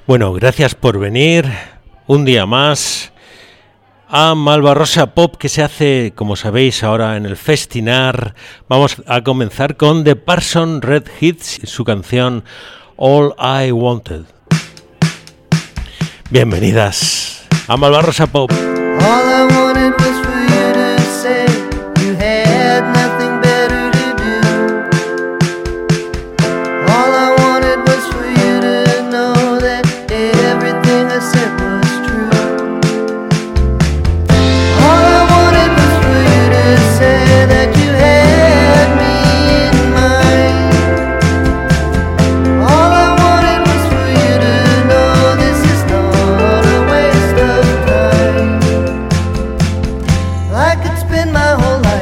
Bueno, gracias por venir un día más a Malvarrosa Pop, que se hace, como sabéis, ahora en el Festinar. Vamos a comenzar con The Parson Red Hits, su canción All I Wanted. Bienvenidas a Malvarrosa Pop. All I wanted was for you to say you had nothing better to do. All I wanted was for you to know that everything I said was true. All I wanted was for you to say that you had me in mind. All I wanted was for you to know this is not a waste of time. I could spend my whole life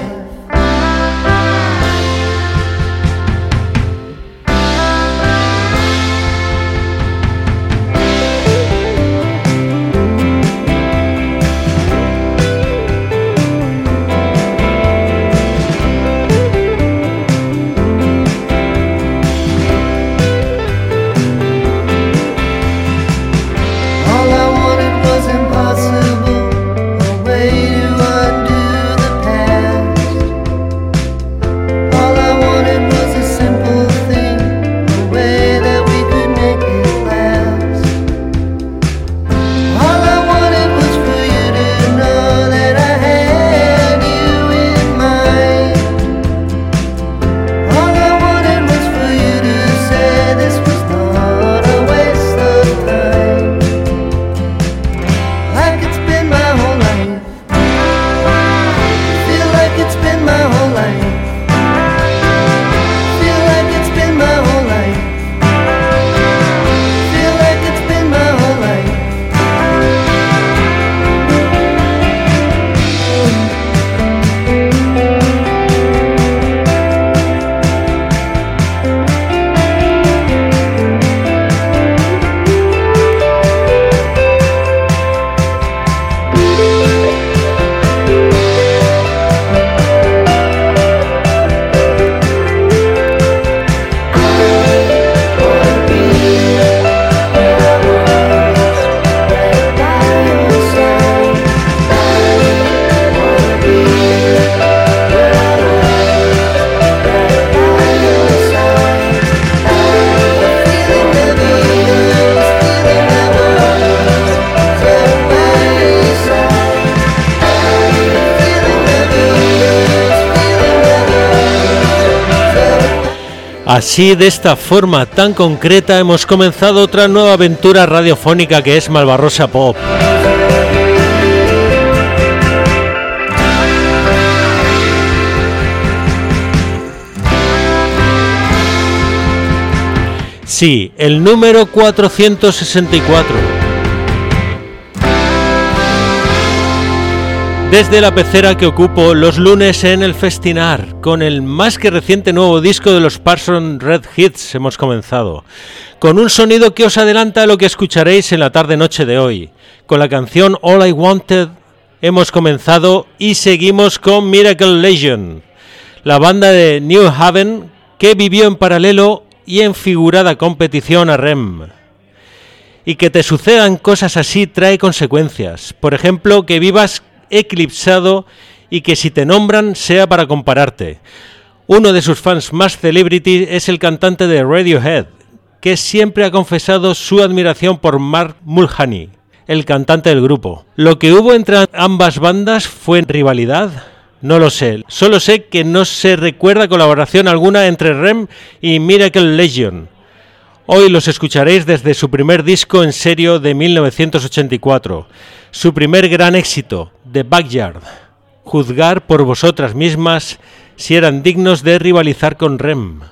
all I wanted was impossible, a way to undo the past. All I wanted was a simple thing, a way that we could make it last. All I wanted was for you to know that I had you in mind. All I wanted was for you to say this was not a waste of time. I could spend my whole life, feel like it's been my whole life, feel like it's been my whole life, feel like it's been my whole life. Así, de esta forma tan concreta, hemos comenzado otra nueva aventura radiofónica que es Malvarrosa Pop. Sí, el número 464. Desde la pecera que ocupo los lunes en el Festinar, con el más que reciente nuevo disco de los Parson Red Hits hemos comenzado, con un sonido que os adelanta a lo que escucharéis en la tarde-noche de hoy. Con la canción All I Wanted hemos comenzado y seguimos con Miracle Legion, la banda de New Haven que vivió en paralelo y en figurada competición a REM. Y que te sucedan cosas así trae consecuencias, por ejemplo, que vivas eclipsado y que si te nombran sea para compararte. Uno de sus fans más celebrity es el cantante de Radiohead, que siempre ha confesado su admiración por Mark Mulhany, el cantante del grupo. ¿Lo que hubo entre ambas bandas fue rivalidad? No lo sé, solo sé que no se recuerda colaboración alguna entre REM y Miracle Legion. Hoy los escucharéis desde su primer disco en serio de 1984, su primer gran éxito, The Backyard. Juzgar por vosotras mismas si eran dignos de rivalizar con REM.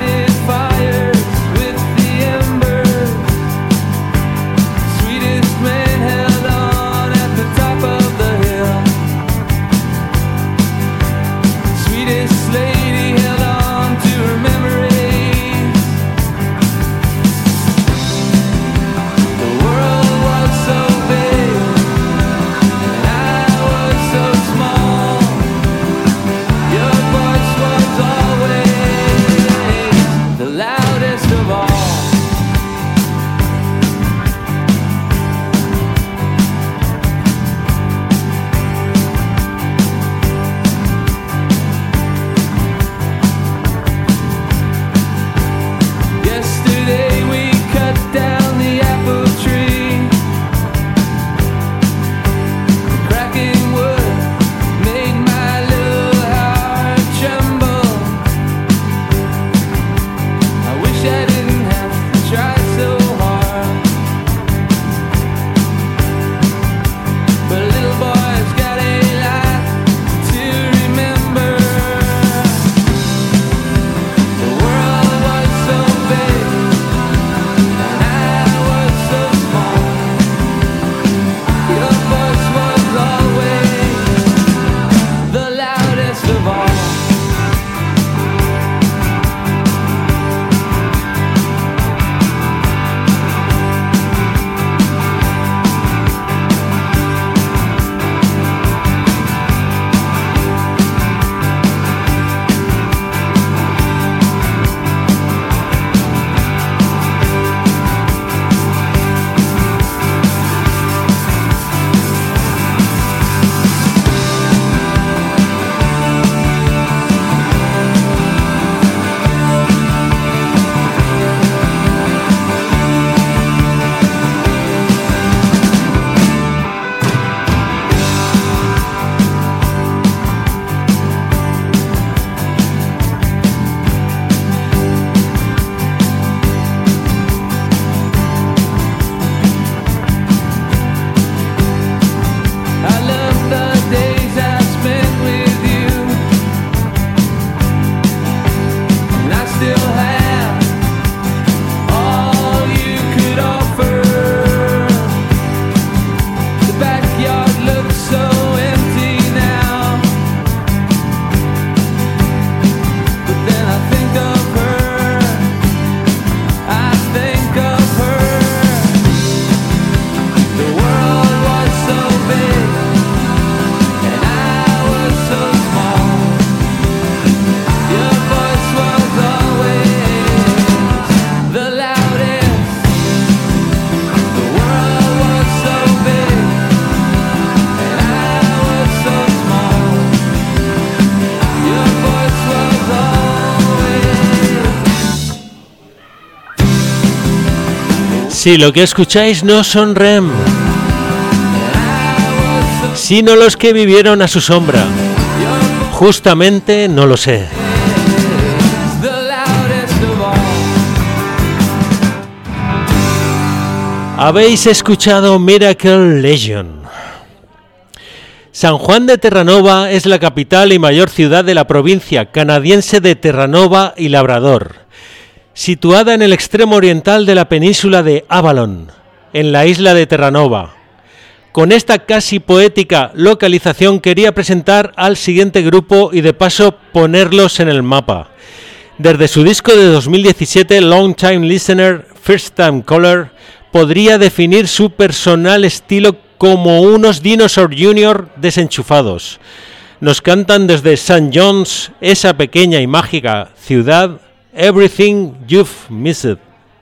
Sweetest man Sí, lo que escucháis no son REM, sino los que vivieron a su sombra. Justamente no lo sé. Habéis escuchado Miracle Legion. San Juan de Terranova es la capital y mayor ciudad de la provincia canadiense de Terranova y Labrador, situada en el extremo oriental de la península de Avalon, en la isla de Terranova. Con esta casi poética localización quería presentar al siguiente grupo y de paso ponerlos en el mapa. Desde su disco de 2017, Long Time Listener, First Time Caller, podría definir su personal estilo como unos Dinosaur Jr. desenchufados. Nos cantan desde St. John's, esa pequeña y mágica ciudad, Everything You've Missed.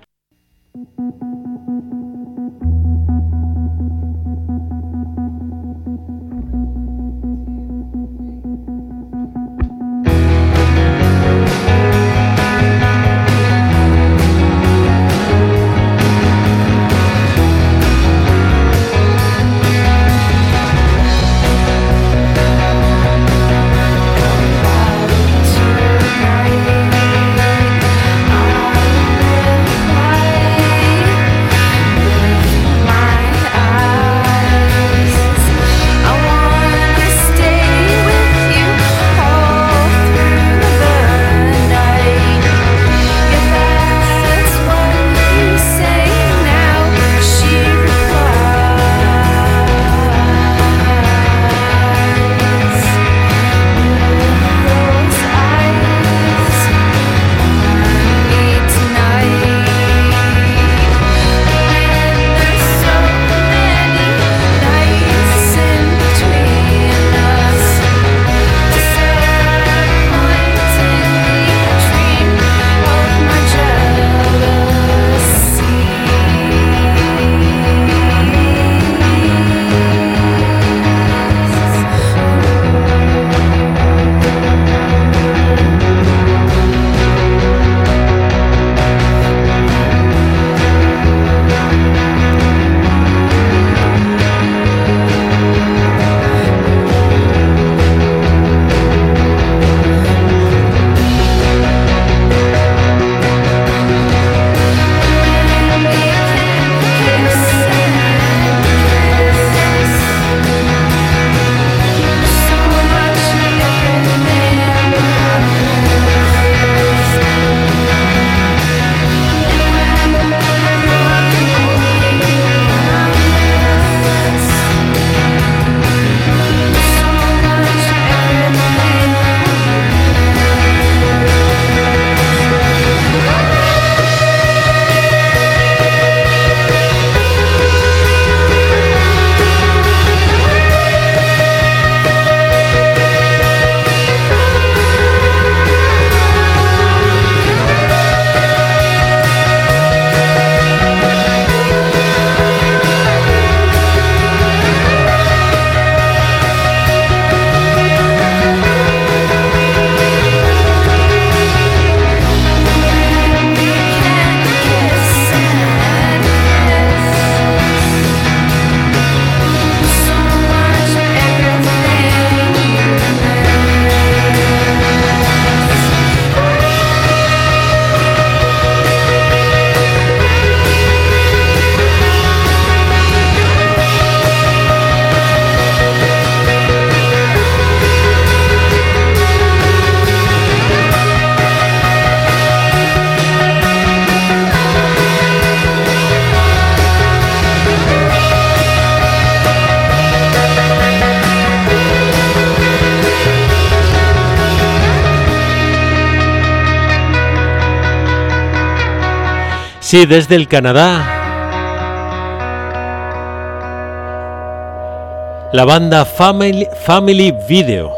Sí, desde el Canadá. La banda Family Video.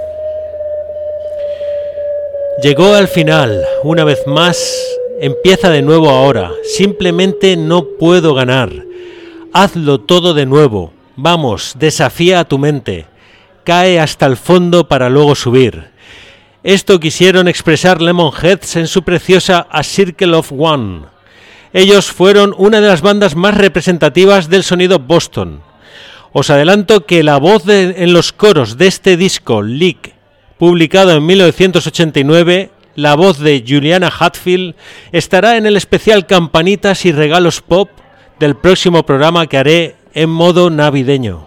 Llegó al final, una vez más, empieza de nuevo ahora. Simplemente no puedo ganar. Hazlo todo de nuevo. Vamos, desafía a tu mente. Cae hasta el fondo para luego subir. Esto quisieron expresar Lemonheads en su preciosa A Circle of One. Ellos fueron una de las bandas más representativas del sonido Boston. Os adelanto que la voz en los coros de este disco, Leak, publicado en 1989, la voz de Juliana Hatfield, estará en el especial Campanitas y Regalos Pop del próximo programa que haré en modo navideño.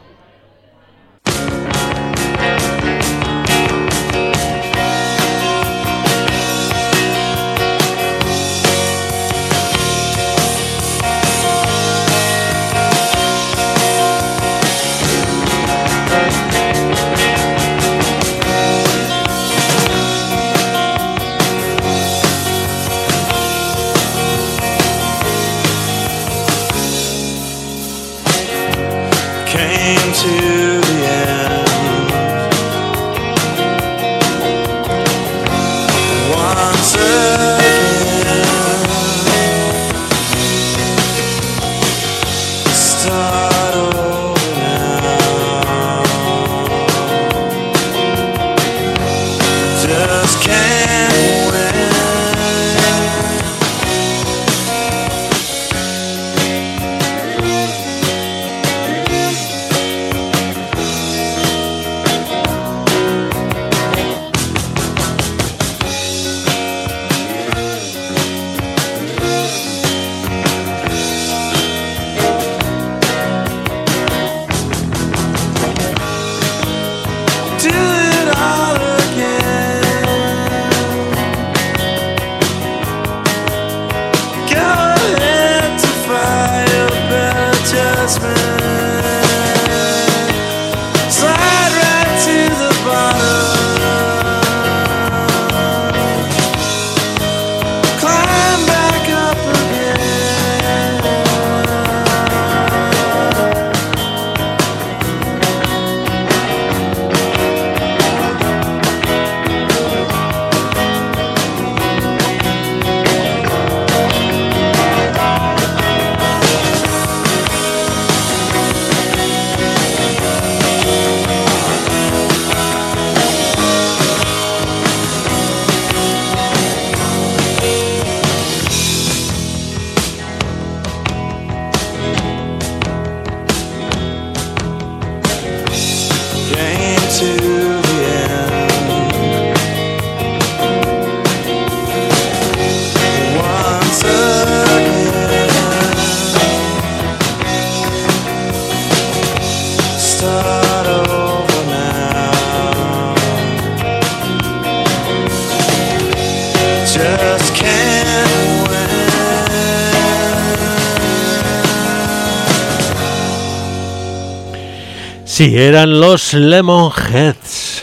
Sí, eran los Lemonheads.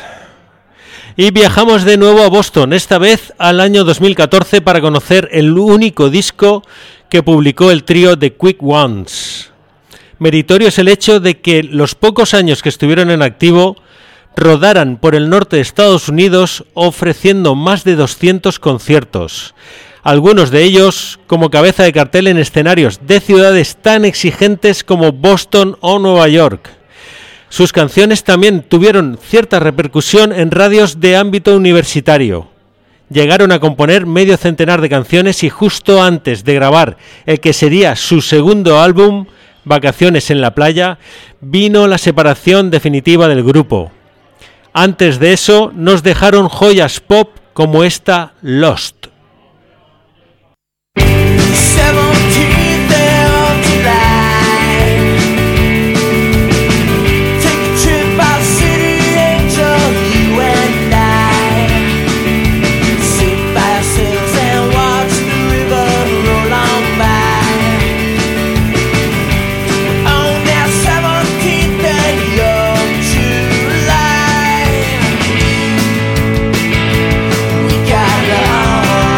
Y viajamos de nuevo a Boston, esta vez al año 2014 para conocer el único disco que publicó el trío The Quick Ones. Meritorio es el hecho de que los pocos años que estuvieron en activo rodaran por el norte de Estados Unidos ofreciendo más de 200 conciertos. Algunos de ellos como cabeza de cartel en escenarios de ciudades tan exigentes como Boston o Nueva York. Sus canciones también tuvieron cierta repercusión en radios de ámbito universitario. Llegaron a componer medio centenar de canciones y justo antes de grabar el que sería su segundo álbum, Vacaciones en la Playa, vino la separación definitiva del grupo. Antes de eso nos dejaron joyas pop como esta Lost. We got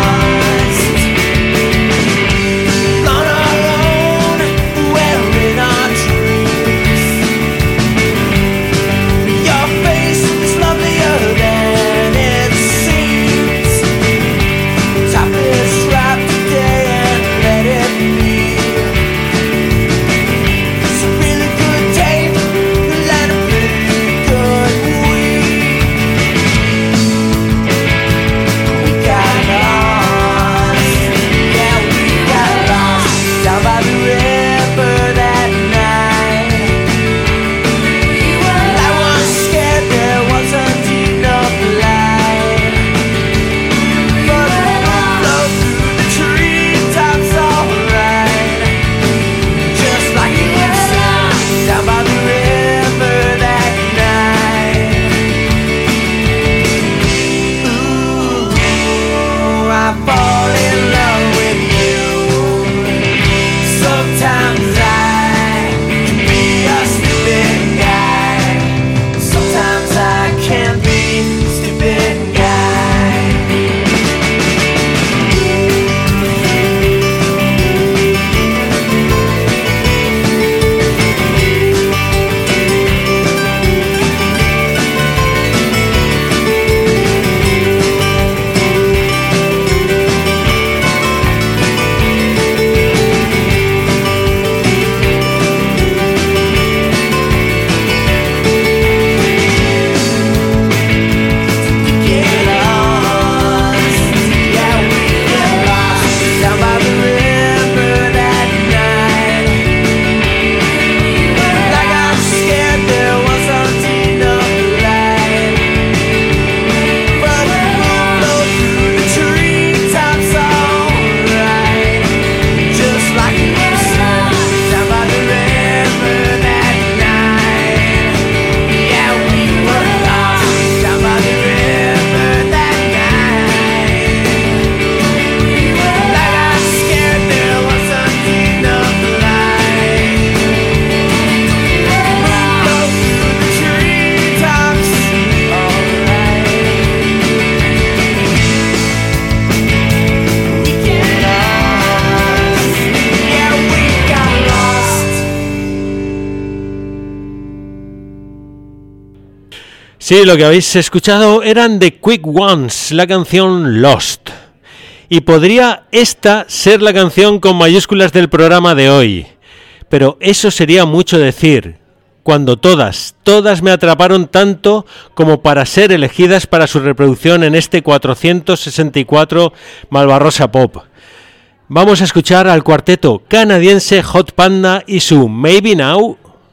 Sí, lo que habéis escuchado eran The Quick Ones, la canción Lost. Y podría esta ser la canción con mayúsculas del programa de hoy. Pero eso sería mucho decir, cuando todas me atraparon tanto como para ser elegidas para su reproducción en este 464 Malvarrosa Pop. Vamos a escuchar al cuarteto canadiense Hot Panda y su Maybe Now.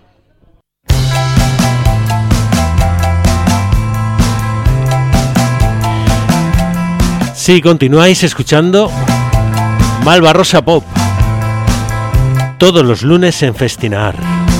Si continuáis escuchando Malvarrosa Pop, todos los lunes en Festinar.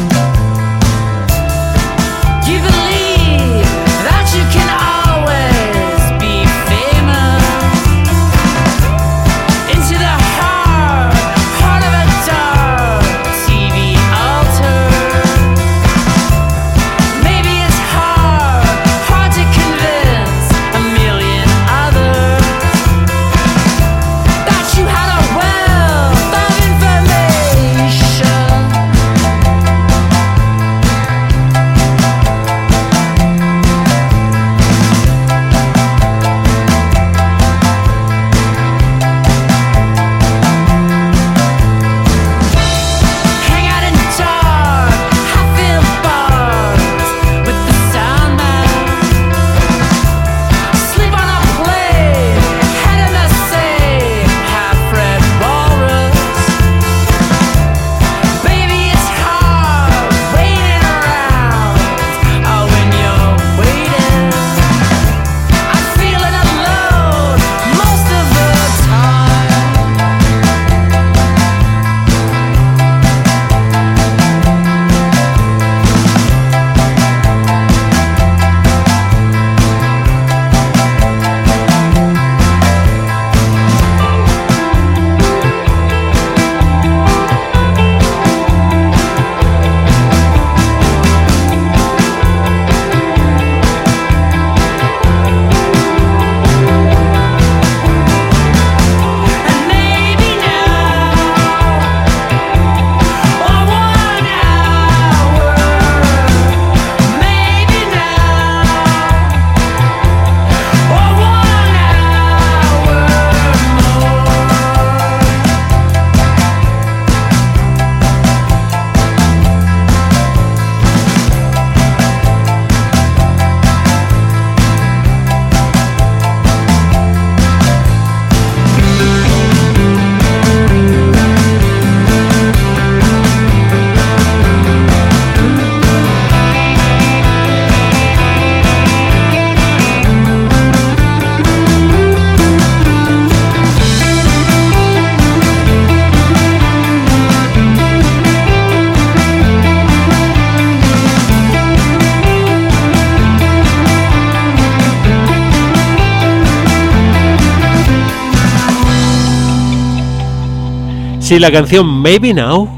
Sí, la canción Maybe Now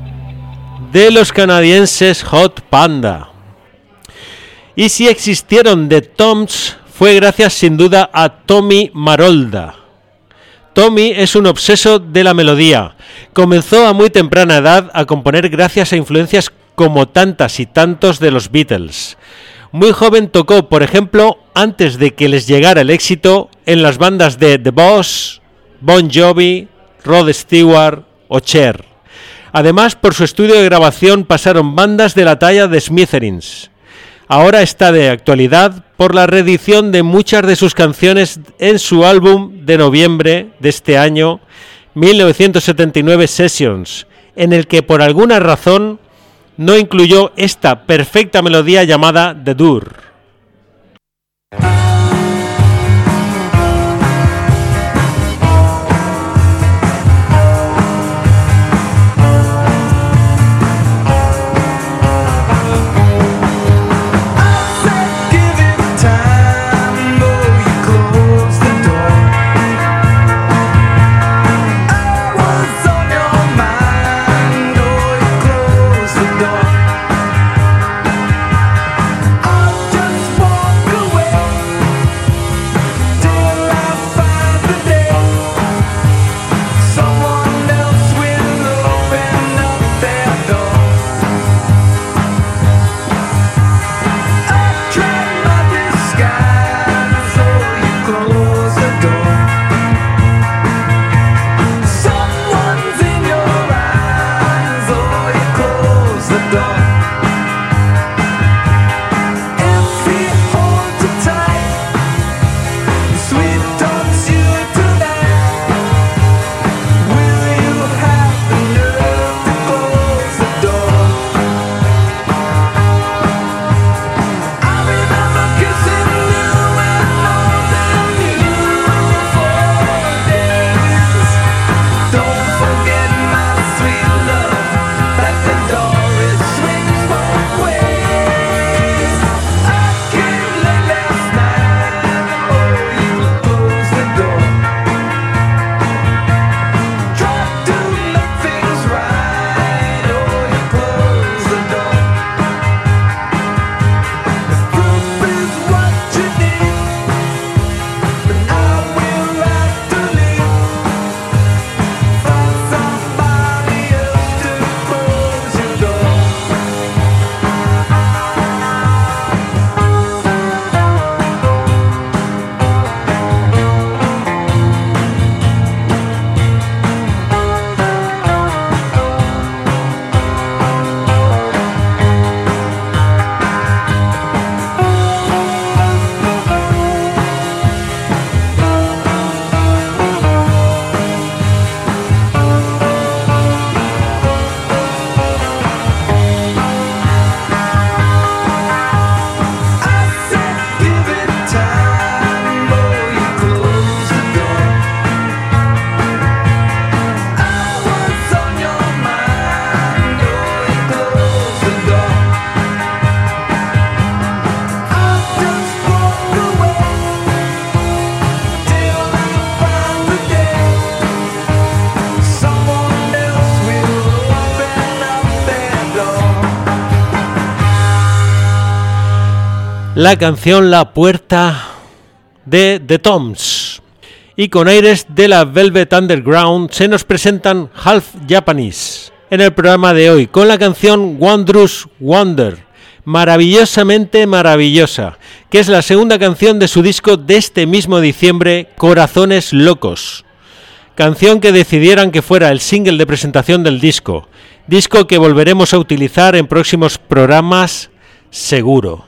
de los canadienses Hot Panda. Y si existieron The Toms, fue gracias sin duda a Tommy Marolda. Tommy es un obseso de la melodía. Comenzó a muy temprana edad a componer gracias a influencias como tantas y tantos de los Beatles. Muy joven tocó, por ejemplo, antes de que les llegara el éxito, en las bandas de The Boss, Bon Jovi, Rod Stewart o Cher. Además, por su estudio de grabación pasaron bandas de la talla de Smithereens. Ahora está de actualidad por la reedición de muchas de sus canciones en su álbum de noviembre de este año, 1979 Sessions, en el que por alguna razón no incluyó esta perfecta melodía llamada The Door. Just la canción La Puerta de The Toms. Y con aires de la Velvet Underground se nos presentan Half Japanese en el programa de hoy con la canción Wondrous Wonder, maravillosamente maravillosa, que es la segunda canción de su disco de este mismo diciembre, Corazones Locos. Canción que decidieran que fuera el single de presentación del disco que volveremos a utilizar en próximos programas, seguro.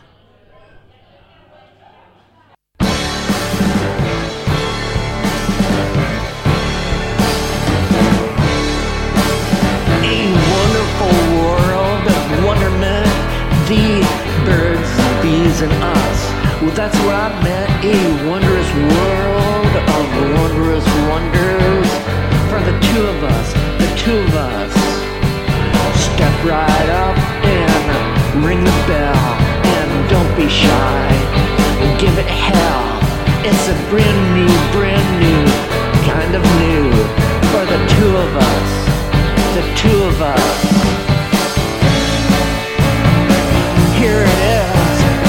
And us, well, that's what I meant. A wondrous world of wondrous wonders for the two of us, Step right up and ring the bell, and don't be shy, give it hell. It's a brand new kind of new for the two of us. Here it is,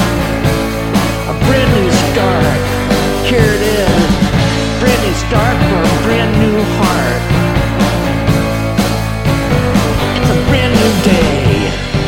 brand new start, here it is, brand new start for a brand new heart. It's a brand new day.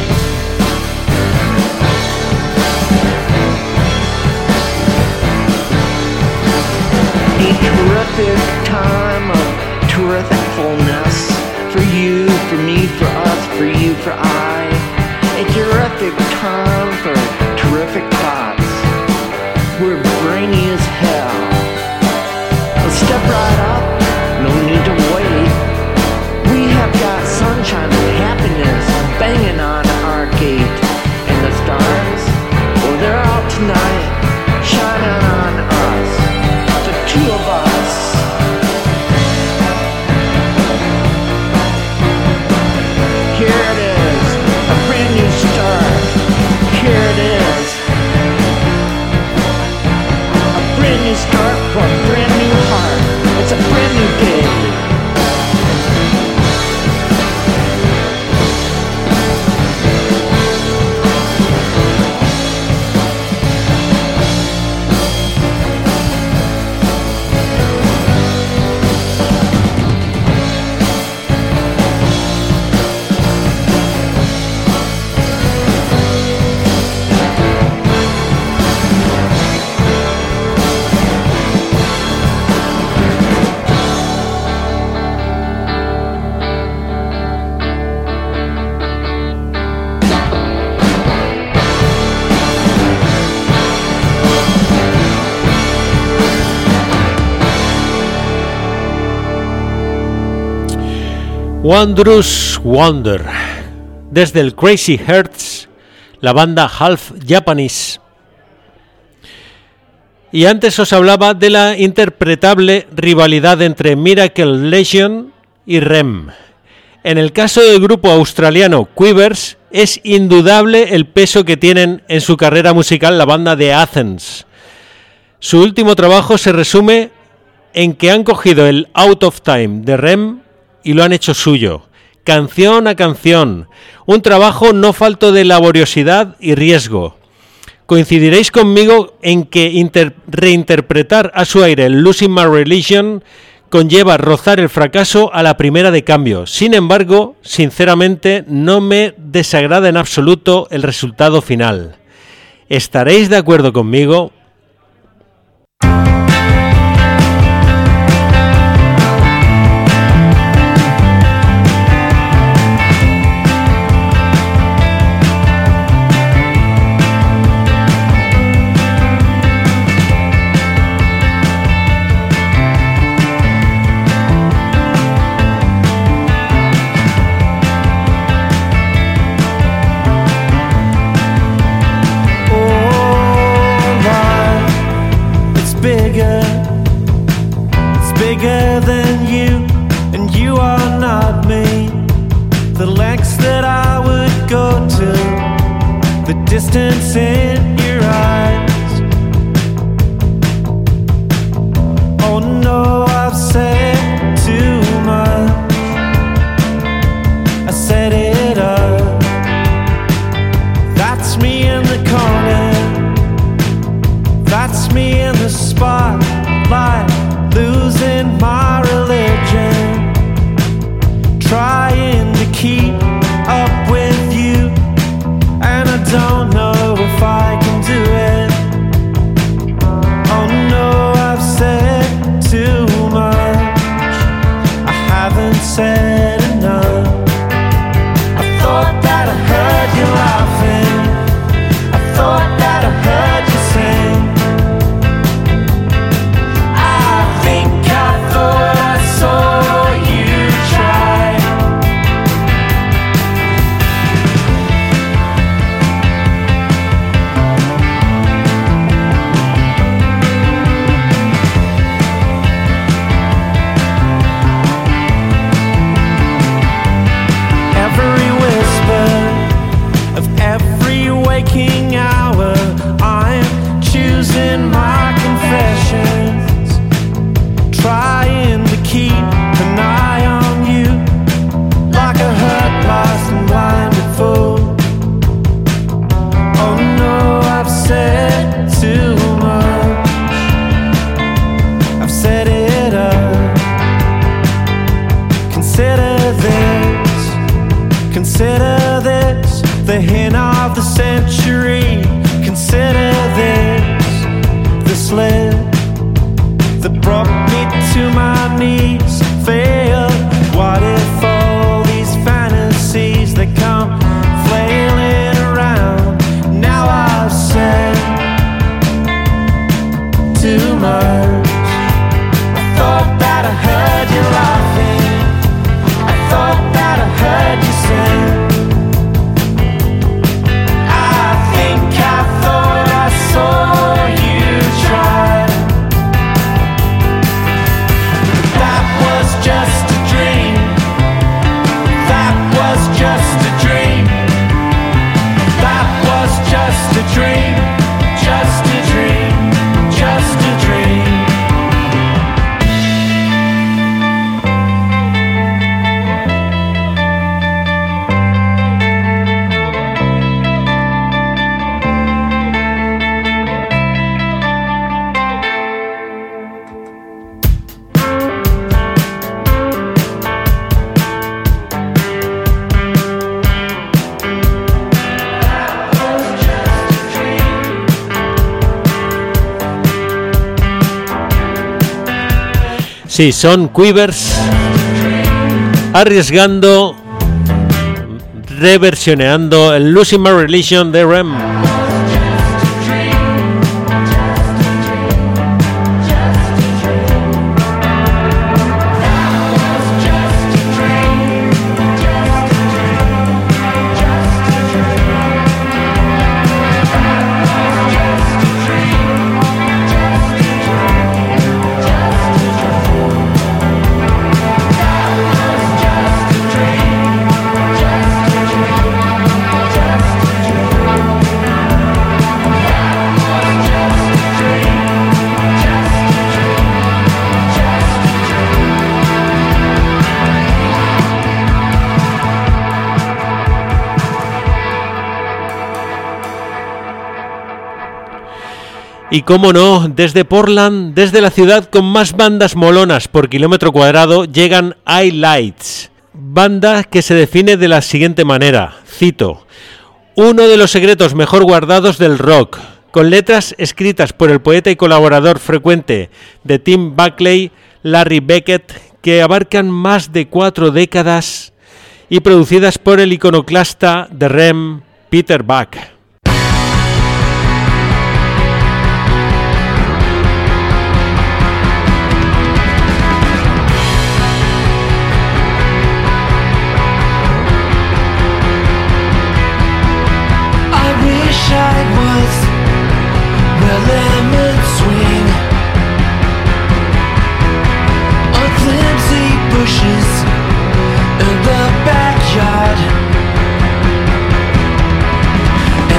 A terrific time of terrific fullness for you, for me, for us, for you, for I. A terrific time for terrific thoughts. We're brainy as hell. Let's step right up, no need to wait. We have got sunshine and happiness banging on our gate. And the stars, well, they're out tonight, shining on us, the two of us. Here it is, a brand new start. Here it is, brand new start for a brand new heart. It's a brand new day. Wondrous Wonder, desde el Crazy Hearts, la banda Half Japanese. Y antes os hablaba de la interpretable rivalidad entre Miracle Legion y REM. En el caso del grupo australiano Quivers, es indudable el peso que tienen en su carrera musical la banda de Athens. Su último trabajo se resume en que han cogido el Out of Time de REM y lo han hecho suyo, canción a canción, un trabajo no falto de laboriosidad y riesgo. Coincidiréis conmigo en que reinterpretar a su aire el Losing My Religion conlleva rozar el fracaso a la primera de cambio. Sin embargo, sinceramente, no me desagrada en absoluto el resultado final. ¿Estaréis de acuerdo conmigo? Distance in your eyes. Oh no, I've said too much. I set it up. That's me in the corner, spotlight, losing my religion, trying to keep up with you, and I don't know if I can do it. Oh no, I've said too much, I haven't said enough. I thought that I heard you laughing, I thought that I heard you sing. I think I thought I saw you try. Every whisper of every waking hour, I'm choosing my confessions, trying to keep an eye on you, like a hurt, lost and blinded fool. Oh no, I've said too much, I've set it up. Consider this, the hint of the century. Consider this, the slip that brought me to my knees. Fail. What if all these fantasies that come flailing around? Now I've said too much. I thought that I heard you laughing, I thought that I heard you sing. I think I thought I saw you try. That was just a dream, that was just a dream, that was just a dream, just a dream, just a dream. Sí, son Quivers arriesgando, reversioneando el Losing My Religion de Rem. Y cómo no, desde Portland, desde la ciudad con más bandas molonas por kilómetro cuadrado, llegan Highlights, banda que se define de la siguiente manera, cito: uno de los secretos mejor guardados del rock, con letras escritas por el poeta y colaborador frecuente de Tim Buckley, Larry Beckett, que abarcan más de 4 décadas, y producidas por el iconoclasta de Rem, Peter Buck. In the backyard,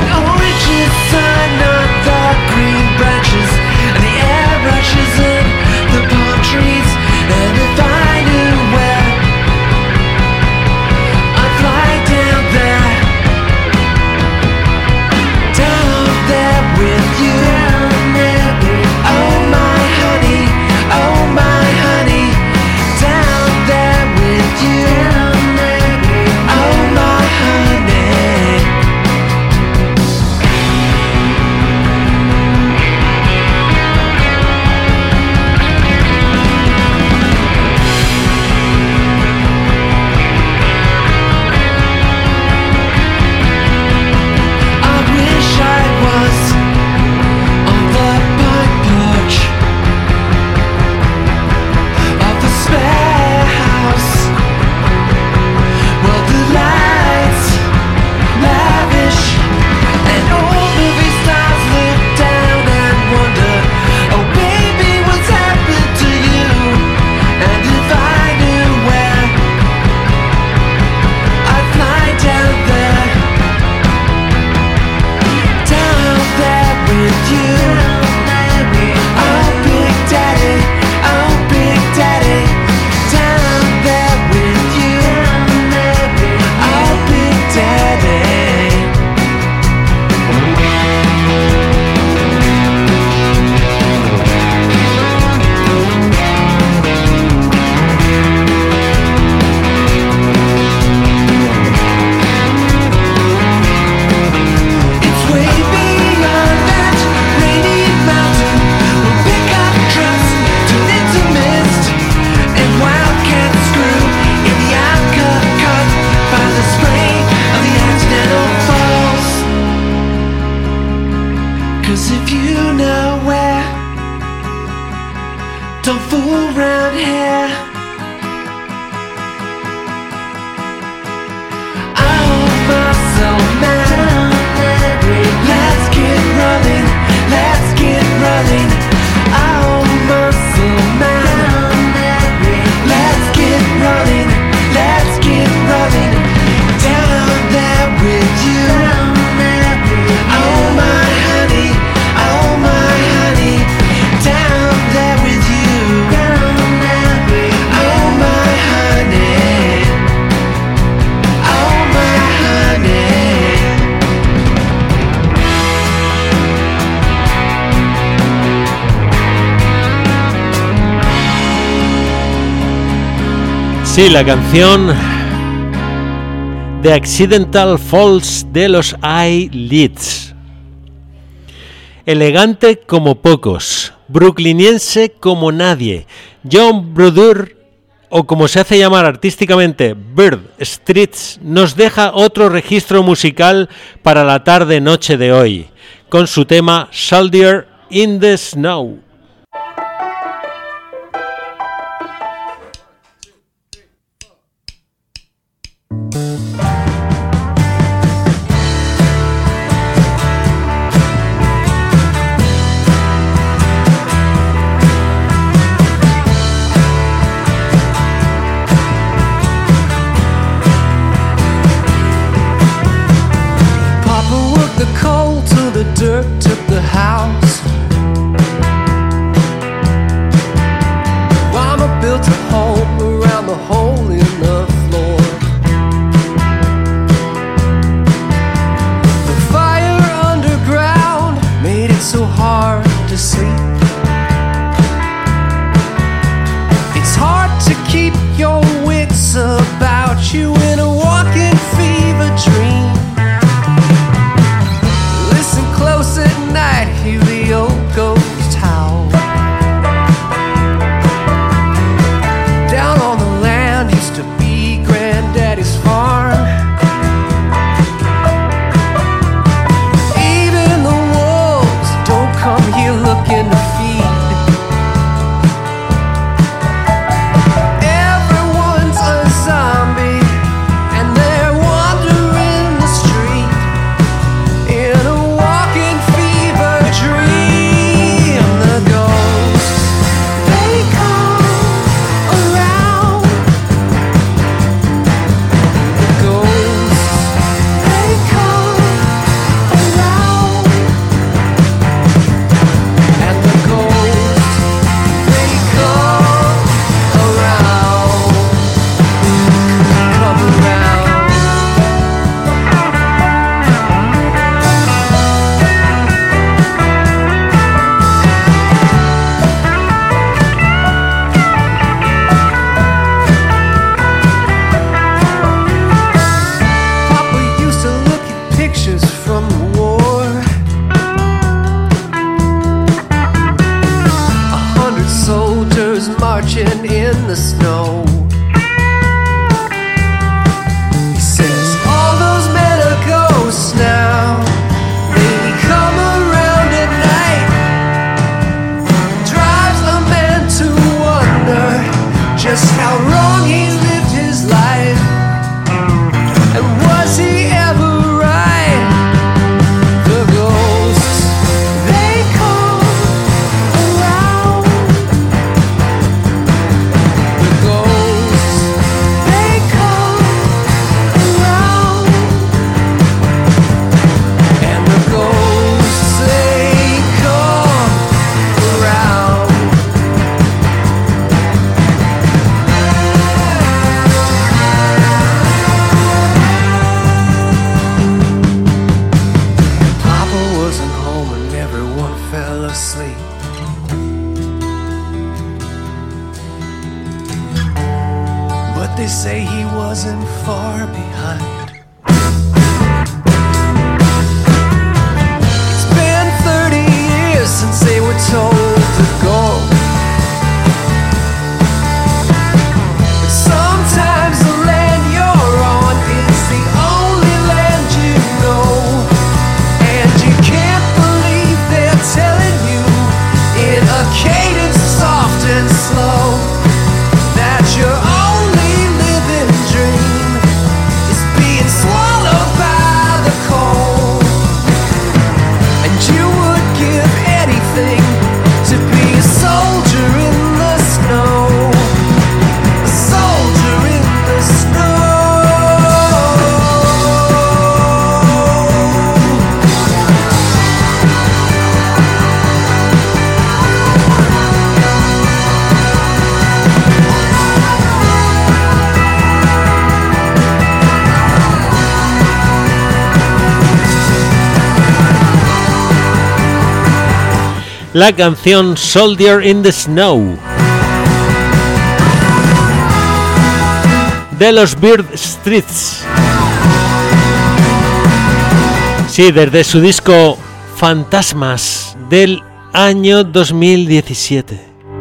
you now wear. Don't fool around here. Oh, muscle man, let's get running, let's get running. Oh, muscle man, let's get running, let's get running. Down there with you. Oh my honey, oh my honey. Down there with you. Oh my honey, oh my honey. Sí, la canción The Accidental Falls de los Eyelids. Elegante como pocos, brooklyniense como nadie, John Bruder, o como se hace llamar artísticamente Bird Streets, nos deja otro registro musical para la tarde-noche de hoy, con su tema Soldier in the Snow. Dirt took the house. Mama built a home around the hole in the floor. The fire underground made it so hard to sleep. It's hard to keep your wits about you in a walking fever dream. Close at night, hear the old ghost howl. Down on the land used to be Granddaddy's farm. Even the wolves don't come here looking to feed. Everyone's a zombie and they're wandering the street in a dream. The ghosts, they come around. The ghosts, they come around. And the ghosts, they come around. Come around. From the war, 100 soldiers marching in the snow. He says all those men are ghosts now. They come around at night. Drives a man to wonder just how wrong he's lived his life. And was he ever right? The ghosts, they come around. The ghosts, they come around. And the ghosts, they come around. Papa wasn't home and everyone fell asleep. But they say he wasn't far behind. It's been 30 years since they were told to go. But sometimes the land you're on is the only land you know. And you can't believe they're telling La canción Soldier in the Snow de los Bird Streets. Sí, desde su disco Fantasmas del año 2017.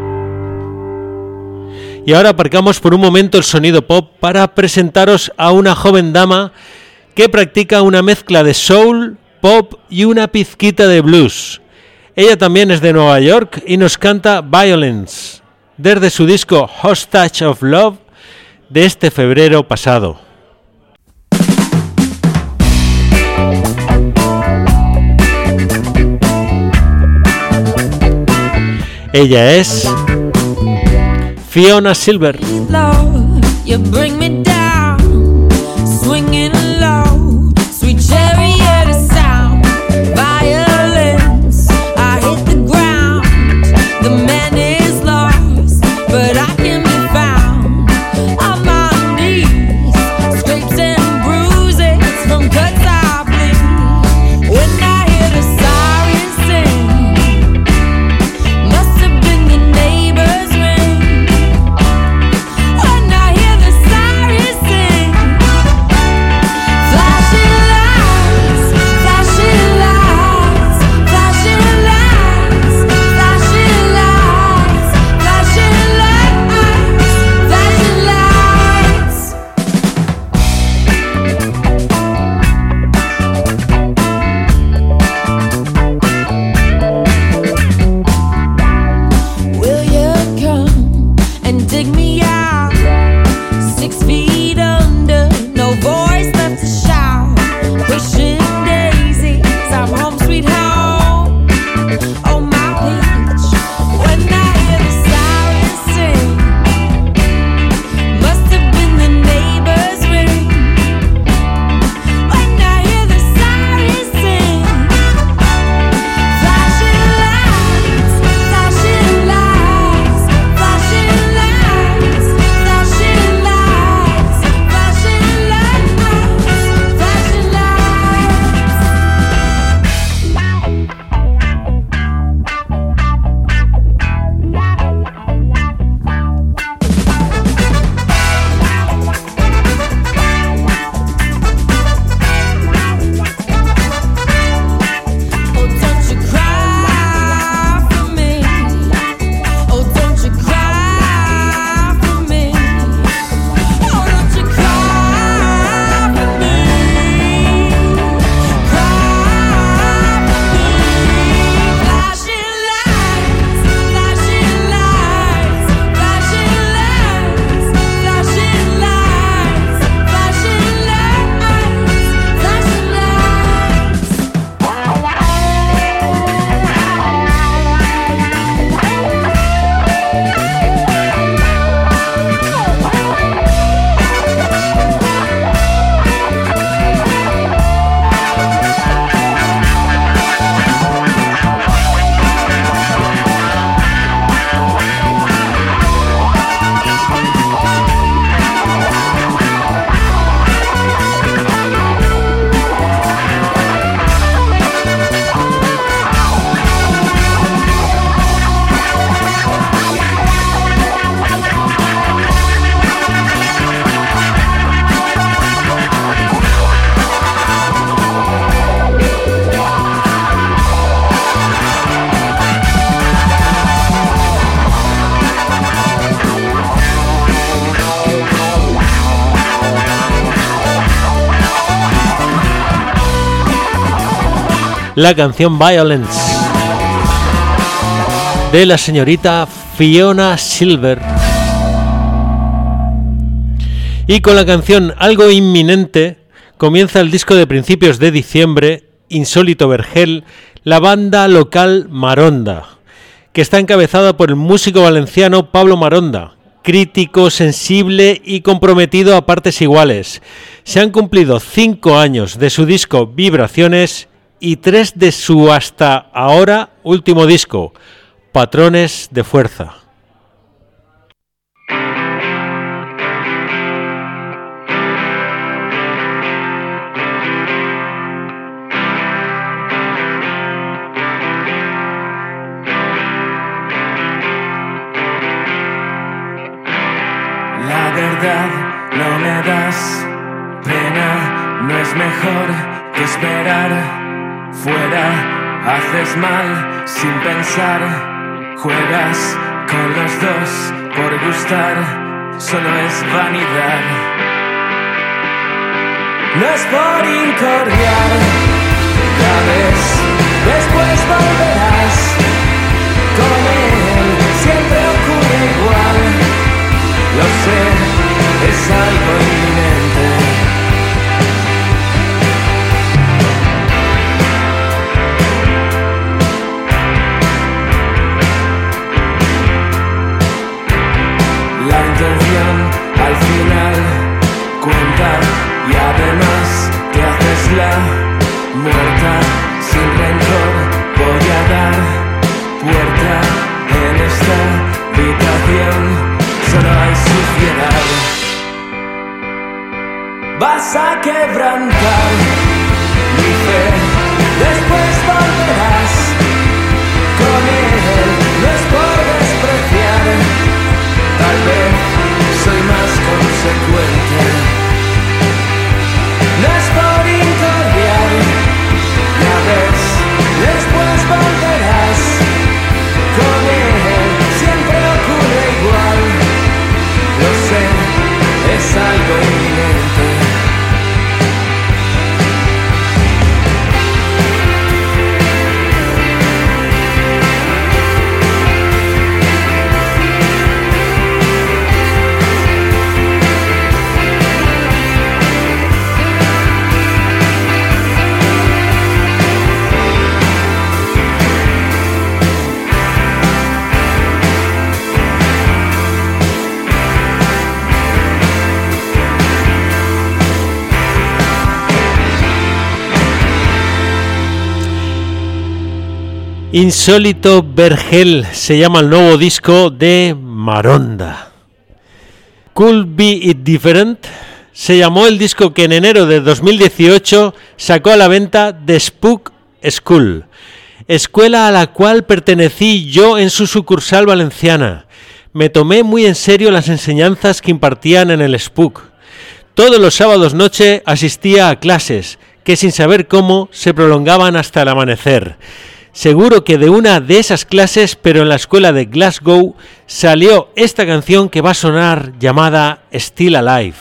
Y ahora aparcamos por un momento el sonido pop para presentaros a una joven dama que practica una mezcla de soul, pop y una pizquita de blues. Ella también es de Nueva York y nos canta Violence desde su disco Hostage of Love de este febrero pasado. Ella es Fiona Silver. La canción Violence de la señorita Fiona Silver. Y con la canción Algo Inminente comienza el disco de principios de diciembre, Insólito Vergel, la banda local Maronda, que está encabezada por el músico valenciano Pablo Maronda, crítico, sensible y comprometido a partes iguales. Se han cumplido 5 años de su disco Vibraciones y 3 de su hasta ahora último disco, Patrones de Fuerza. verdad no me das pena, no es mejor que esperar. Fuera haces mal sin pensar, juegas con los dos por gustar, solo es vanidad. No es por incordiar, ya ves, después volverás. Con él siempre ocurre igual, lo sé, es algo inminente. La intención al final cuenta y además te haces la muerta. Sin rencor voy a dar puerta en esta habitación, solo hay suciedad. Vas a quebrantar mi fe, después volverás. Con él no es por despreciar, tal vez soy más consecuente. No es por incordiar, ya ves, después volverás. Con él siempre ocurre igual, lo sé, es algo inminente. Insólito Vergel se llama el nuevo disco de Maronda. Could Be It Different se llamó el disco que en enero de 2018 sacó a la venta The Spook School, escuela a la cual pertenecí yo en su sucursal valenciana. Me tomé muy en serio las enseñanzas que impartían en el Spook. Todos los sábados noche asistía a clases que sin saber cómo se prolongaban hasta el amanecer. Seguro que de una de esas clases, pero en la escuela de Glasgow, salió esta canción que va a sonar llamada Still Alive.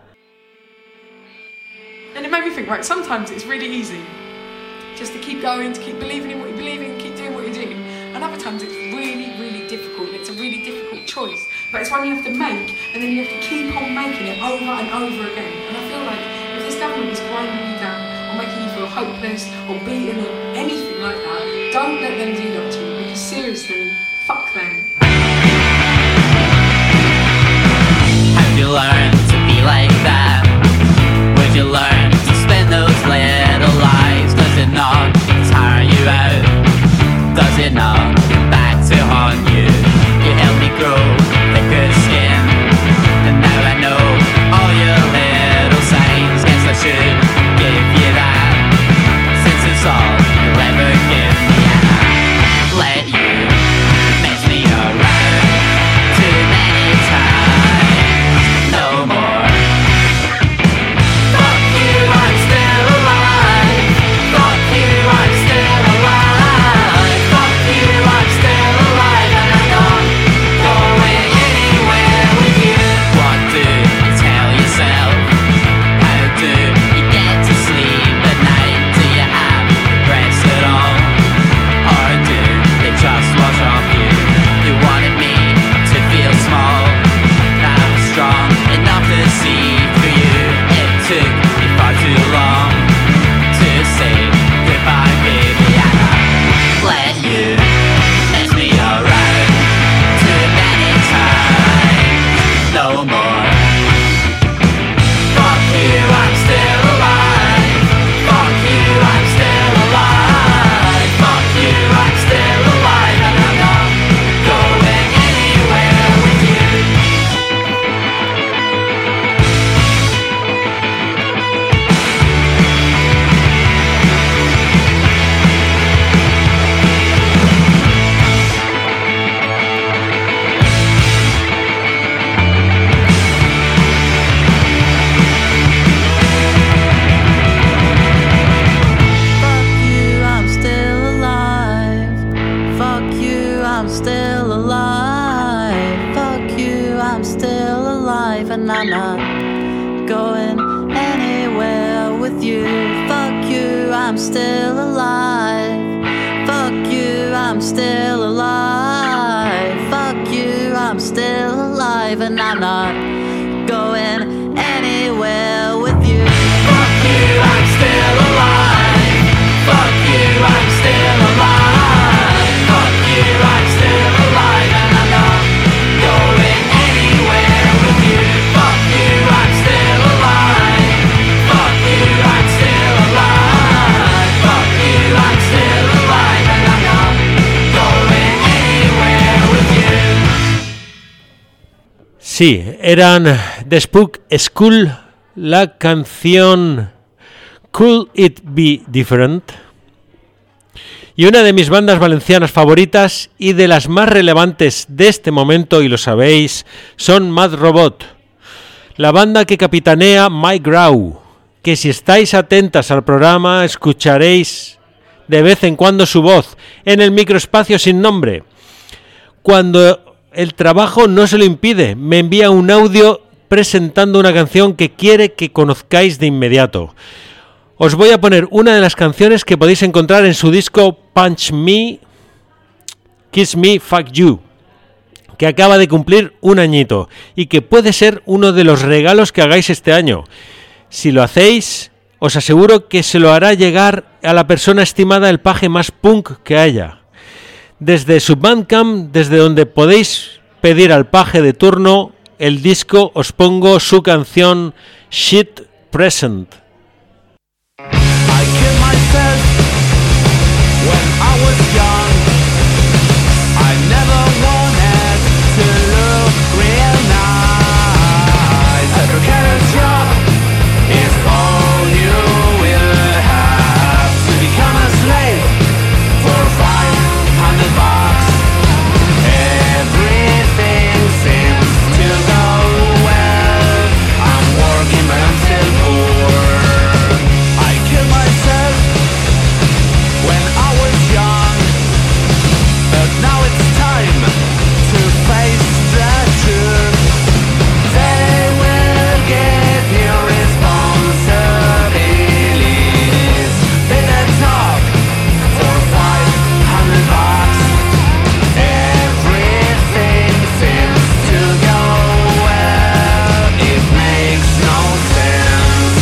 And it made me think, right, sometimes it's really easy just to keep going, to keep believing in what you believe in, keep doing what you're doing. And other times it's really, really difficult. It's a really difficult choice. But it's one you have to make, and then you have to keep on making it over and over again. And I feel like if this government is grinding you down, or making you feel hopeless, or beaten, or anything like that, don't let them do that to you, because seriously, fuck them. Have you learned to be like that? Would you learn to spend those little lives? Does it not tire you out? Does it not come back to haunt you? You helped me grow thicker skin, and now I know all your little signs. Guess I should give you that, since it's all you'll ever give me. I'm still alive. Fuck you, I'm still alive. And I'm not going anywhere with you. Fuck you, I'm still alive. Fuck you, I'm still alive. Fuck you, I'm still alive. And I'm not going anywhere with you. Fuck you, I'm still alive. Fuck you, I'm still alive. Fuck you, I'm still alive. And I'm not going anywhere with you. Fuck you, I'm still alive. Fuck you, I'm still alive. Fuck you, I'm still alive. And I'm not going anywhere with you. Sí, eran The Spook School, la canción Could It Be Different, y una de mis bandas valencianas favoritas y de las más relevantes de este momento, y lo sabéis, son Mad Robot, la banda que capitanea Mike Grau, que si estáis atentas al programa escucharéis de vez en cuando su voz en el microespacio sin nombre. Cuando el trabajo no se lo impide, me envía un audio presentando una canción que quiere que conozcáis de inmediato. Os voy a poner una de las canciones que podéis encontrar en su disco Punch Me, Kiss Me, Fuck You, que acaba de cumplir un añito y que puede ser uno de los regalos que hagáis este año. Si lo hacéis, os aseguro que se lo hará llegar a la persona estimada el paje más punk que haya. Desde su Bandcamp, desde donde podéis pedir al paje de turno el disco, os pongo su canción Shit Present. I killed myself when I was young. I never wanted to look real nice. A precarious job is all you will have. To become a slave for $500. Everything seems to go well. I'm working but I'm still poor. I killed myself when I was young, but now it's time to face the truth. They will give you responsibilities. They then talk for $500. Everything seems to go well. It makes no sense.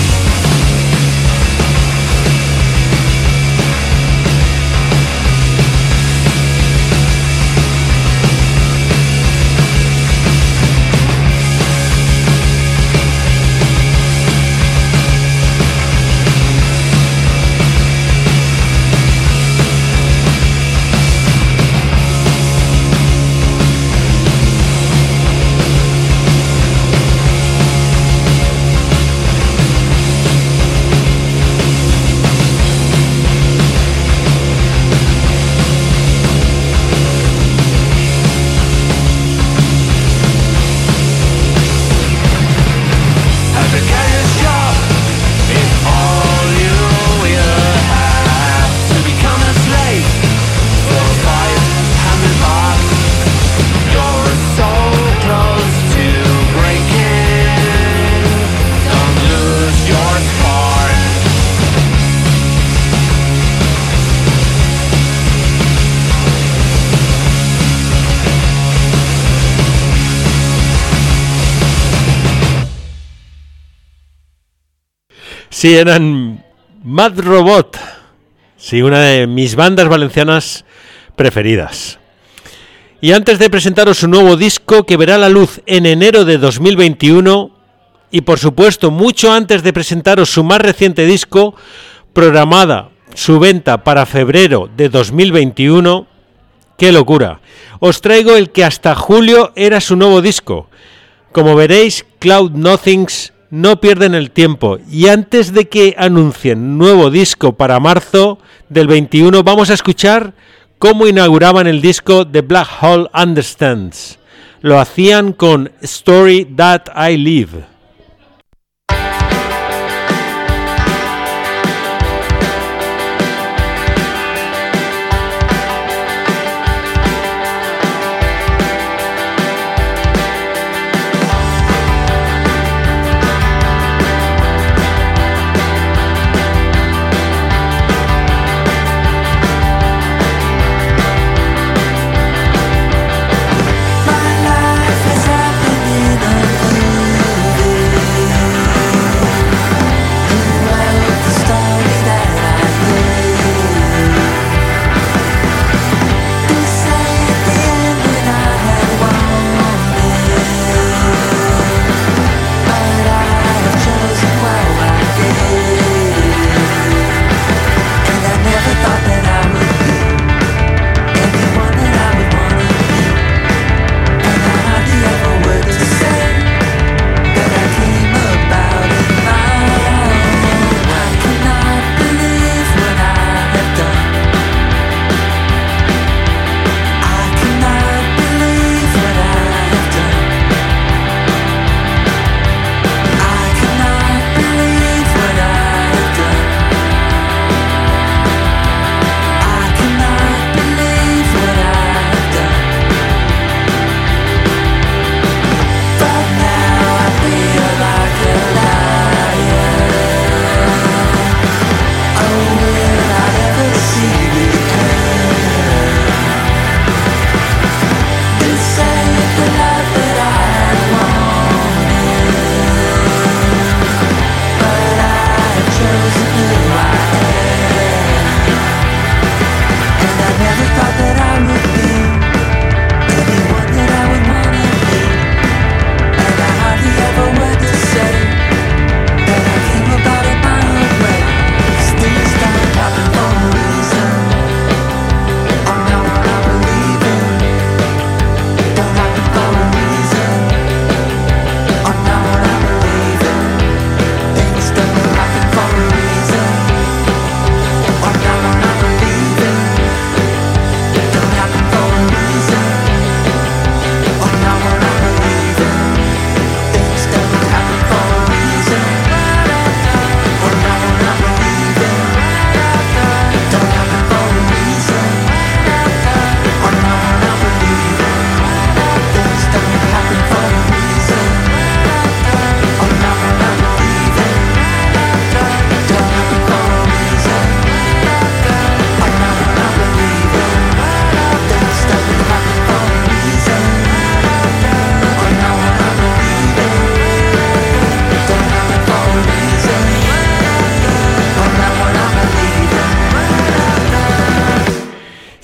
A precarious job is all you will have. To become a slave for $500. You're so close to breaking. Don't lose your spark. Sí, eran Mad Robot, sí, una de mis bandas valencianas preferidas. Y antes de presentaros su nuevo disco que verá la luz en enero de 2021, y por supuesto mucho antes de presentaros su más reciente disco, programada su venta para febrero de 2021, ¡qué locura! Os traigo el que hasta julio era su nuevo disco. Como veréis, Cloud Nothings no pierden el tiempo, y antes de que anuncien nuevo disco para marzo del 21, vamos a escuchar cómo inauguraban el disco The Black Hole Understands. Lo hacían con Story That I Live.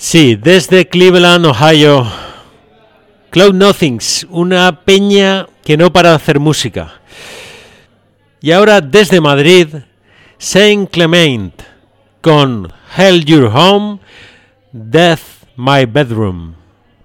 Sí, desde Cleveland, Ohio, Cloud Nothings, una peña que no para de hacer música. Y ahora desde Madrid, Saint Clement, con Hell Your Home, Death My Bedroom.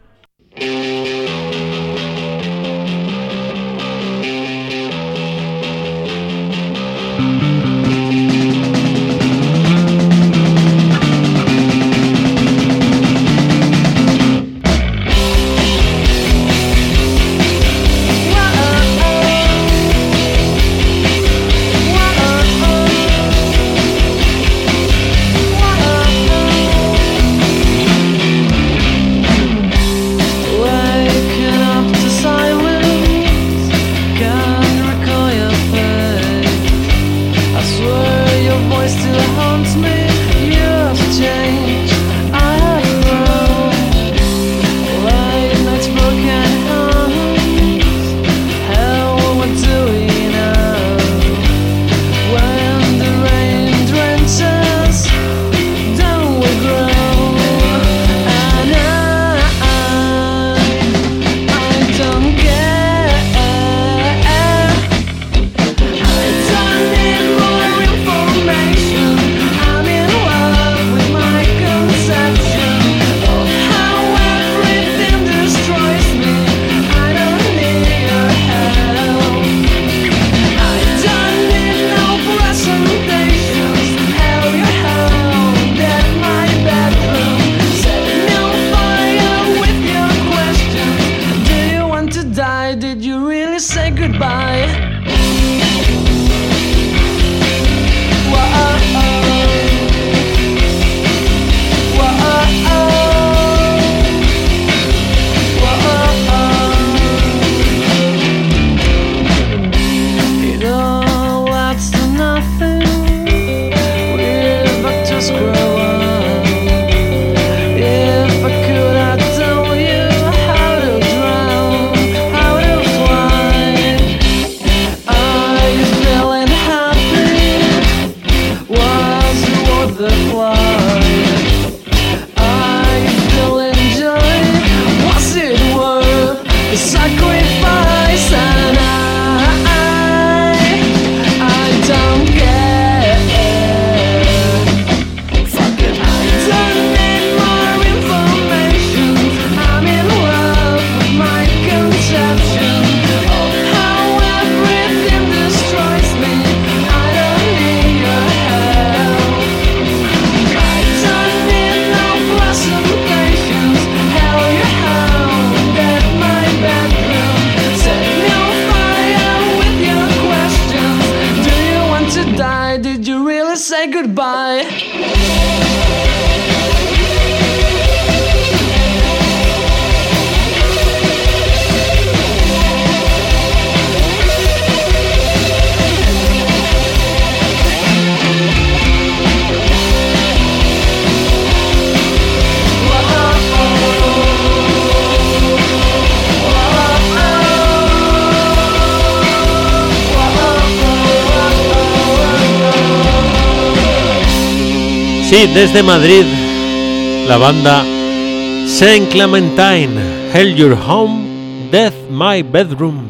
Sí, desde Madrid, la banda Saint Clementine, Hell Your Home, Death My Bedroom.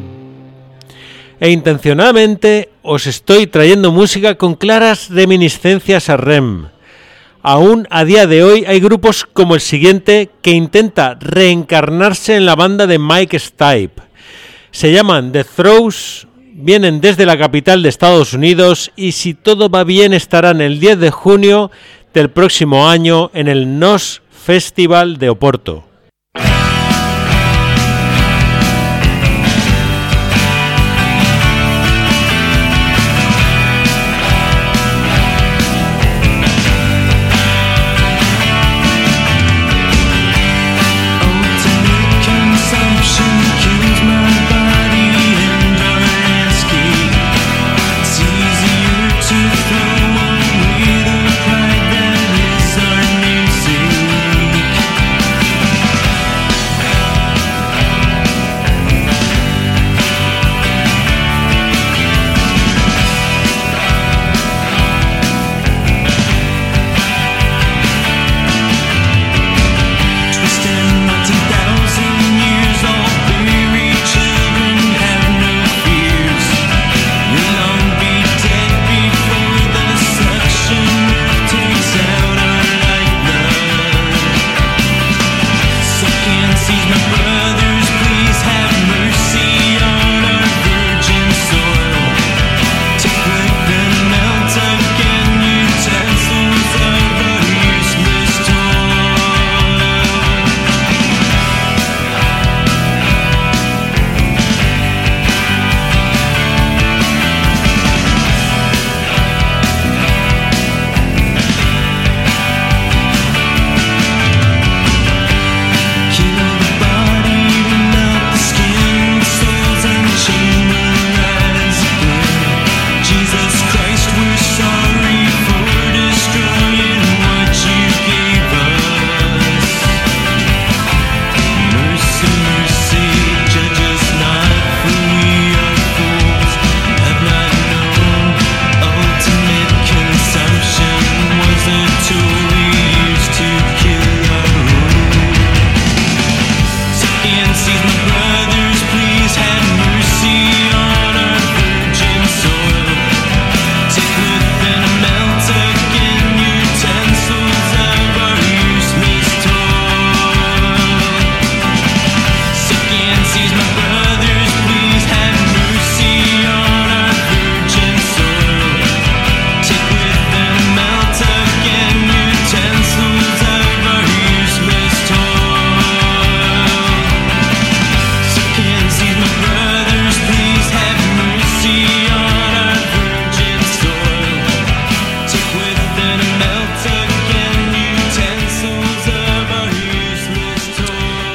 E intencionadamente os estoy trayendo música con claras reminiscencias a REM. Aún a día de hoy hay grupos como el siguiente que intenta reencarnarse en la banda de Mike Stipe. Se llaman The Throws, vienen desde la capital de Estados Unidos y si todo va bien estarán el 10 de junio del próximo año en el NOS Festival de Oporto. Music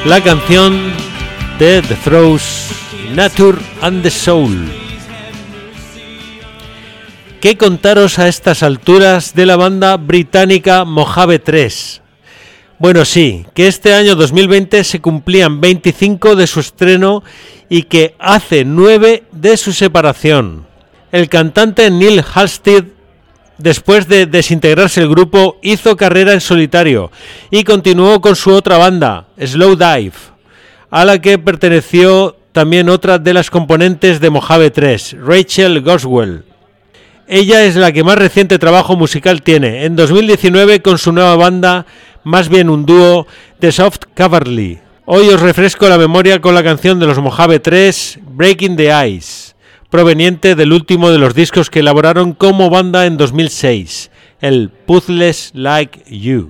la canción de The Throws, Nature and the Soul. ¿Qué contaros a estas alturas de la banda británica Mojave 3? Bueno, sí, que este año 2020 se cumplían 25 de su estreno y que hace 9 de su separación. El cantante Neil Halstead, después de desintegrarse el grupo, hizo carrera en solitario y continuó con su otra banda, Slowdive, a la que perteneció también otra de las componentes de Mojave 3, Rachel Goswell. Ella es la que más reciente trabajo musical tiene, en 2019 con su nueva banda, más bien un dúo, The Soft Cavalry. Hoy os refresco la memoria con la canción de los Mojave 3, Breaking the Ice, proveniente del último de los discos que elaboraron como banda en 2006, el Puzzles Like You.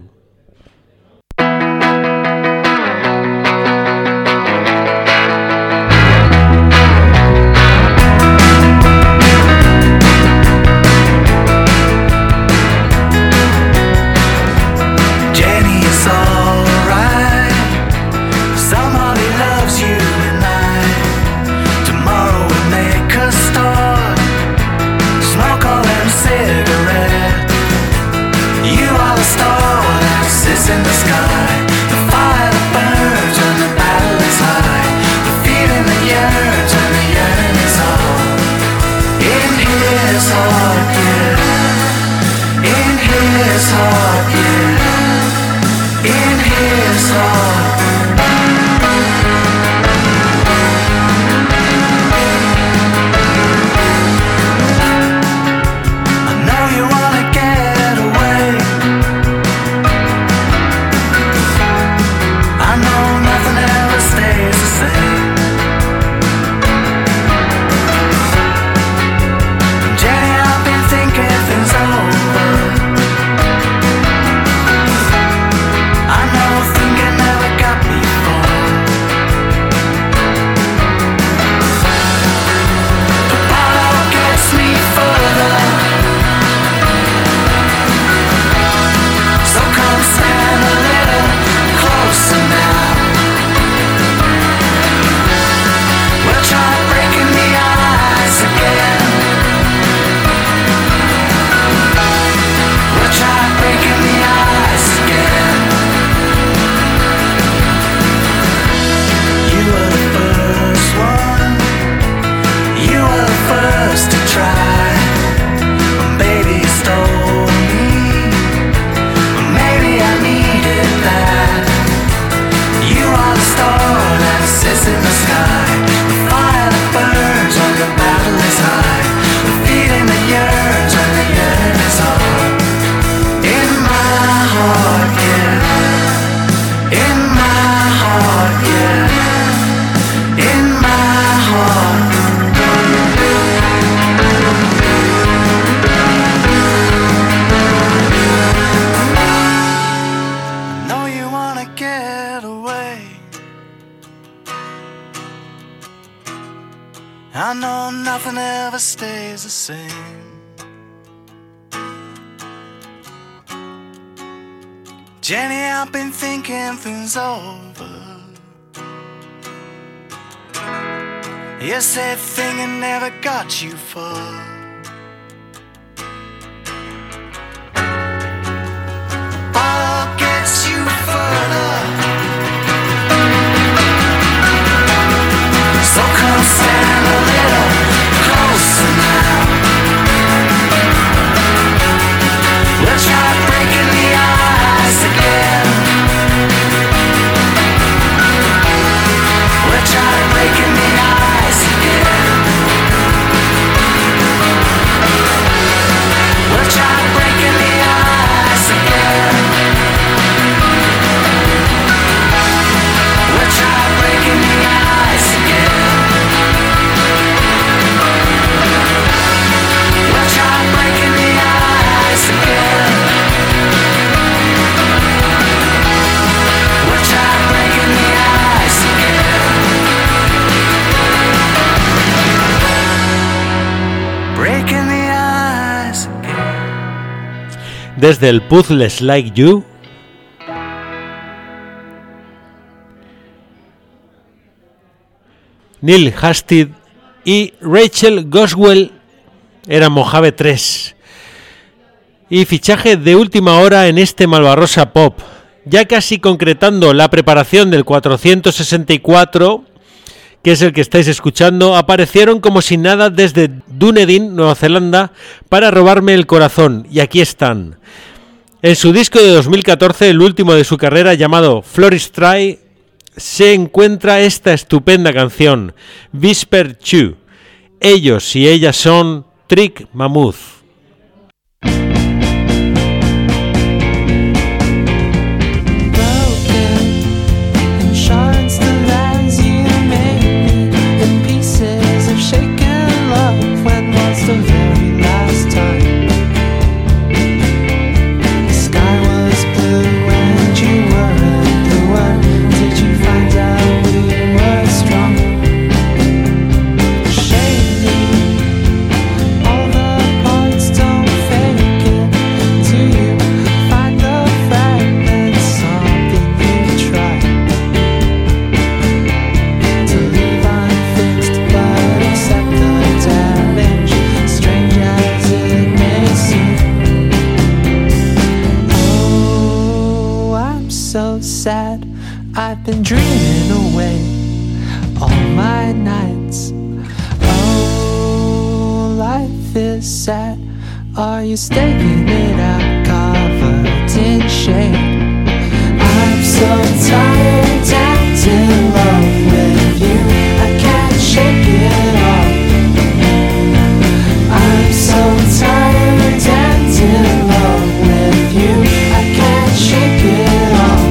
I know nothing ever stays the same. Jenny, I've been thinking things over. You said thinking never got you far. Follow gets you further. So come stand a little closer now. We'll try breaking the ice again. We'll try breaking the ice again. We'll try breaking the ice again. We'll try breaking the ice again. We'll try breaking the ice again. We'll try breaking the ice again. Breaking the ice again. Desde el Puzzles Like You, Neil Hastid y Rachel Goswell eran Mojave 3. Y fichaje de última hora en este Malvarrosa Pop, ya casi concretando la preparación del 464, que es el que estáis escuchando, aparecieron como sin nada desde Dunedin, Nueva Zelanda, para robarme el corazón, y aquí están. En su disco de 2014, el último de su carrera, llamado Floristry, se encuentra esta estupenda canción, Whisper Chew. Ellos y ellas son Trick Mammoth. I've been dreaming away all my nights. Oh, life is sad. Are you staking it out, covered in shade? I'm so tired and in love with you. I can't shake it off. I'm so tired and in love with you. I can't shake it off.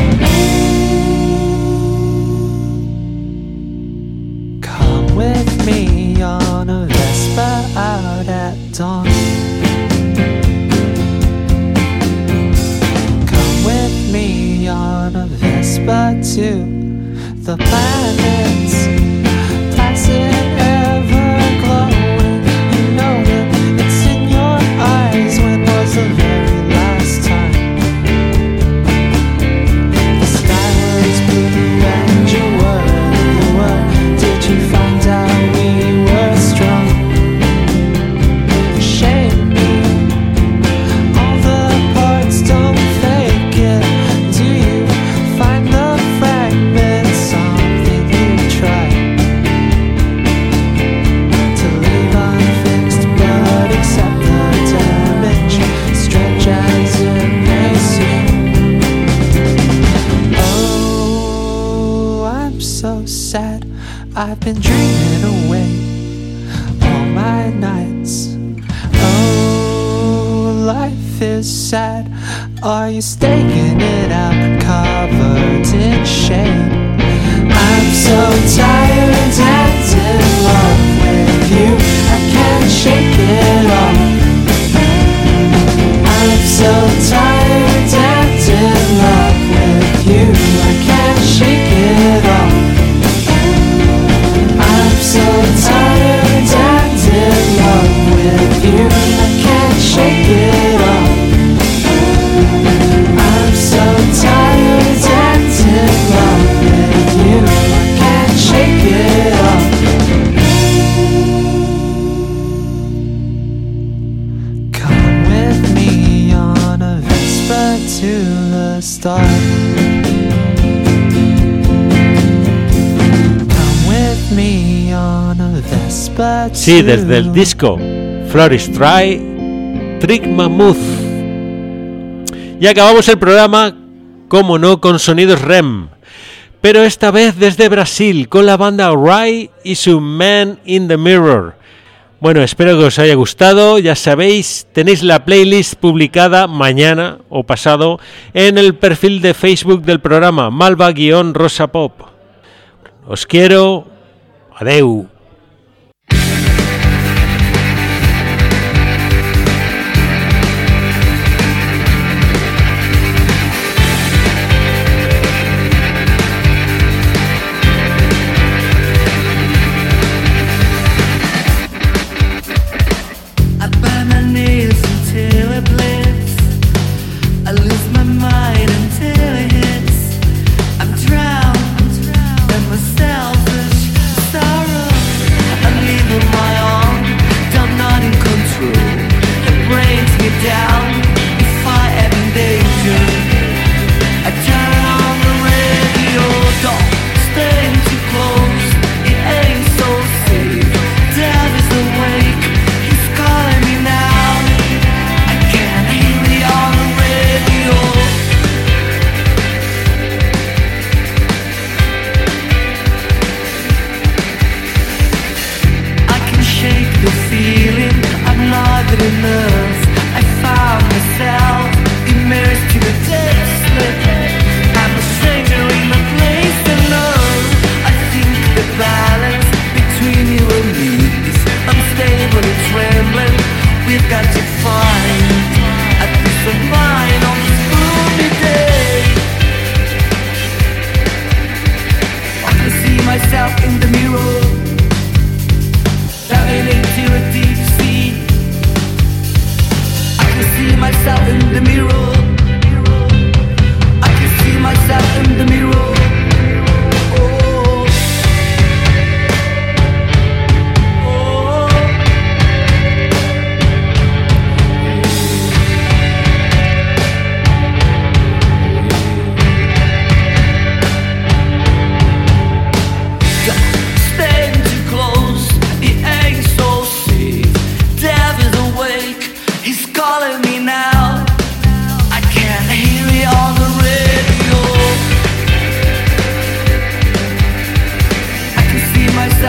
With me on a Vespa out at dawn. Come with me on a Vespa to the planets, placid, ever glowing. You know that it's in your eyes. When was the very last time the sky was blue and you were? Did you find out we were strong? Shame me. All the parts don't fake it. Do you find the fragments something you try to leave unfixed, but accept the damage, strange as it may seem? Oh, I'm so sad. I've been dreaming away all my nights. Oh, life is sad. Are you staking it out, covered in shade? I'm so tired and in love with you. I can't shake it off. I'm so tired and in love with you. I can't shake it off. I'm so tired and in love with you. I can't shake it off. I'm so tired and in love with you. I can't shake it off. Come with me on a Vespa to the start. Sí, desde el disco Floristry, Trick Mammoth. Y acabamos el programa, como no, con sonidos REM, pero esta vez desde Brasil, con la banda Rai y su Man in the Mirror. Bueno, espero que os haya gustado. Ya sabéis, tenéis la playlist publicada mañana o pasado en el perfil de Facebook del programa Malva-Rosa Pop. Os quiero. Adeu. Myself is so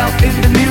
myself in the mirror.